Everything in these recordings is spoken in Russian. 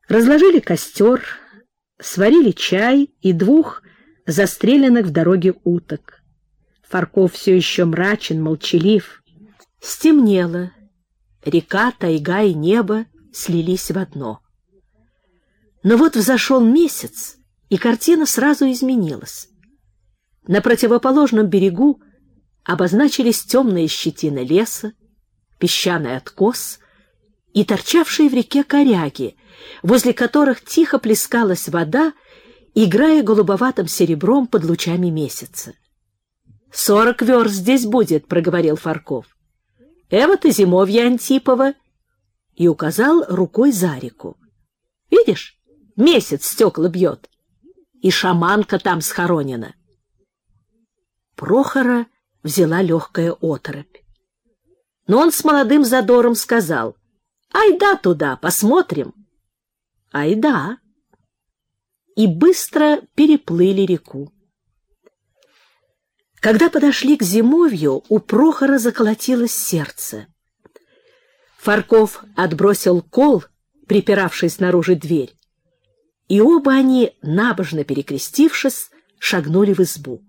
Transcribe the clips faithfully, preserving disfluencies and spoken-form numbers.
Разложили костер, сварили чай и двух застреленных в дороге уток. Фарков все еще мрачен, молчалив. Стемнело. Река, тайга и небо слились в одно. Но вот взошел месяц, и картина сразу изменилась. На противоположном берегу обозначились темные щетины леса, песчаный откос и торчавшие в реке коряги, возле которых тихо плескалась вода, играя голубоватым серебром под лучами месяца. — Сорок верст здесь будет, — проговорил Фарков. — Эво-то зимовье Антипова, и указал рукой за реку. — Видишь, месяц стекла бьет, и шаманка там схоронена. Прохора взяла легкая оторопь. Но он с молодым задором сказал: «Айда туда, посмотрим». «Айда». И быстро переплыли реку. Когда подошли к зимовью, у Прохора заколотилось сердце. Фарков отбросил кол, припиравший снаружи дверь, и оба они, набожно перекрестившись, шагнули в избу.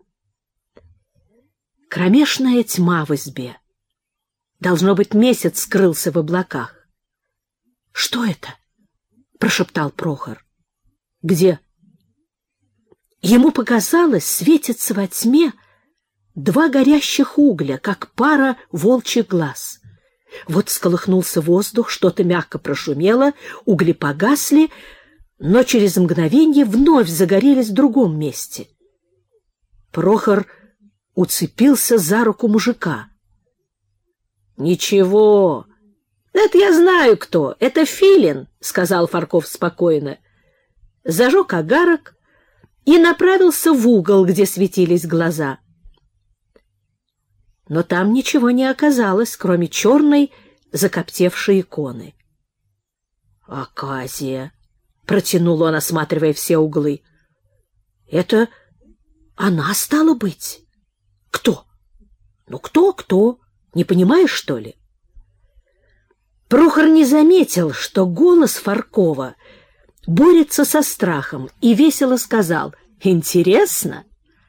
Кромешная тьма в избе. Должно быть, месяц скрылся в облаках. — Что это? — прошептал Прохор. — Где? Ему показалось, светится во тьме два горящих угля, как пара волчьих глаз. Вот всколыхнулся воздух, что-то мягко прошумело, угли погасли, но через мгновенье вновь загорелись в другом месте. Прохор уцепился за руку мужика. — Ничего, это я знаю кто, это Филин, — сказал Фарков спокойно. Зажег огарок и направился в угол, где светились глаза. Но там ничего не оказалось, кроме черной закоптевшей иконы. — Аказия, — протянул он, осматривая все углы. — Это она, стала быть? — Кто? — Ну, кто-кто? Не понимаешь, что ли? Прохор не заметил, что голос Фаркова борется со страхом, и весело сказал: «Интересно?»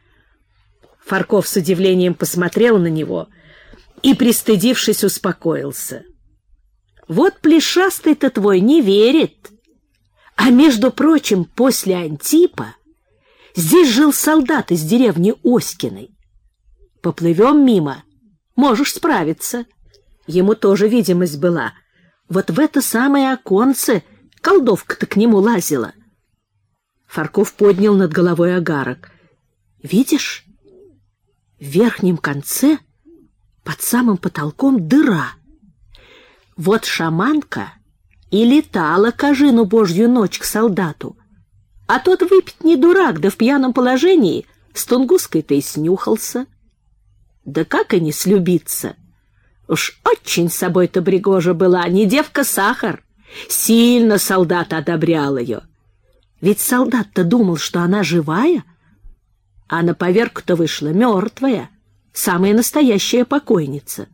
Фарков с удивлением посмотрел на него и, пристыдившись, успокоился. «Вот плешастый-то твой не верит. А между прочим, после Антипа здесь жил солдат из деревни Оськиной. Поплывем мимо, можешь справиться». Ему тоже видимость была. Вот в это самое оконце колдовка-то к нему лазила. Фарков поднял над головой огарок. «Видишь? В верхнем конце, под самым потолком, дыра. Вот шаманка и летала кажину божью ночь к солдату. А тот выпить не дурак, да в пьяном положении с тунгуской-то и снюхался. Да как и не слюбиться! Уж очень с собой-то Бригожа была, не девка-сахар. Сильно солдат одобрял ее. Ведь солдат-то думал, что она живая, а на поверку-то вышла мертвая, самая настоящая покойница.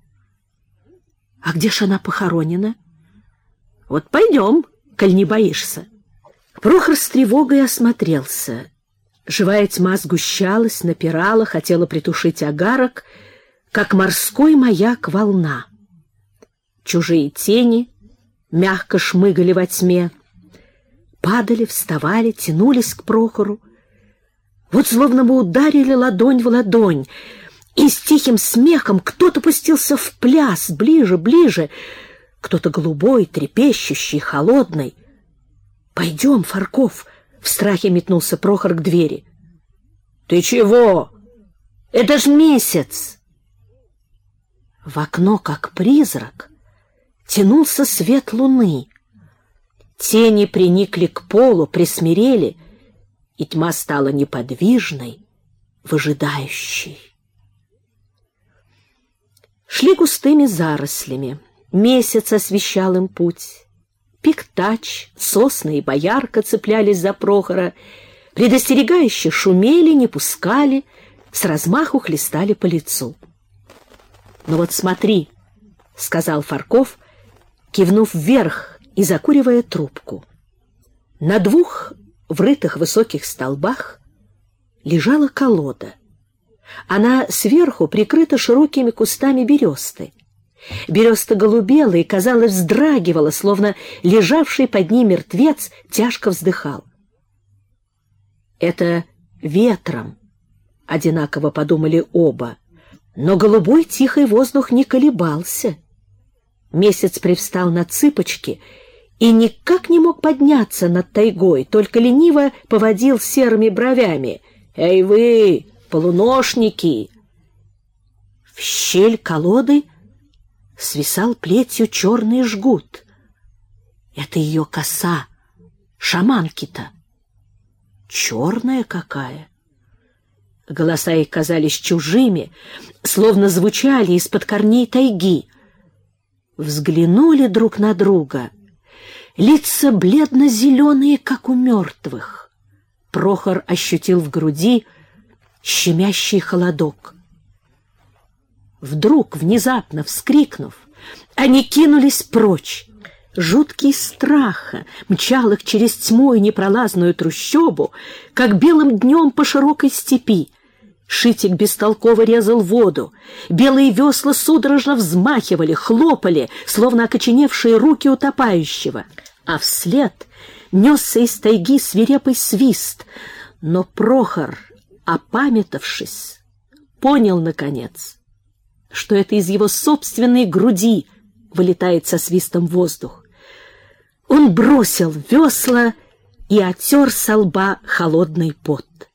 А где ж она похоронена? Вот пойдем, коль не боишься. Прохор с тревогой осмотрелся. Живая тьма сгущалась, напирала, хотела притушить огарок, как морской маяк волна. Чужие тени мягко шмыгали во тьме, падали, вставали, тянулись к Прохору. Вот словно бы ударили ладонь в ладонь, и с тихим смехом кто-то пустился в пляс, ближе, ближе, кто-то голубой, трепещущий, холодный. «Пойдем, Фарков!» — в страхе метнулся Прохор к двери. «Ты чего? Это ж месяц!» В окно, как призрак, тянулся свет луны. Тени приникли к полу, присмирели, и тьма стала неподвижной, выжидающей. Шли густыми зарослями, месяц освещал им путь. Пиктач, сосны и боярка цеплялись за Прохора, предостерегающе шумели, не пускали, с размаху хлестали по лицу. «Ну вот смотри», — сказал Фарков, кивнув вверх и закуривая трубку. На двух врытых высоких столбах лежала колода. Она сверху прикрыта широкими кустами бересты. Береста голубела и, казалось, вздрагивала, словно лежавший под ней мертвец тяжко вздыхал. «Это ветром», — одинаково подумали оба, но голубой тихий воздух не колебался. Месяц привстал на цыпочки и никак не мог подняться над тайгой, только лениво поводил серыми бровями. «Эй вы, полуношники!» В щель колоды свисал плетью черный жгут. Это ее коса, шаманки-то. Черная какая! Голоса их казались чужими, словно звучали из-под корней тайги. Взглянули друг на друга. Лица бледно-зеленые, как у мертвых. Прохор ощутил в груди щемящий холодок. Вдруг, внезапно вскрикнув, они кинулись прочь. Жуткий страх мчал их через тьму и непролазную трущобу, как белым днем по широкой степи. Шитик бестолково резал воду, белые весла судорожно взмахивали, хлопали, словно окоченевшие руки утопающего, а вслед несся из тайги свирепый свист. Но Прохор, опамятовшись, понял, наконец, что это из его собственной груди вылетает со свистом воздух. Он бросил весла и отер со лба холодный пот.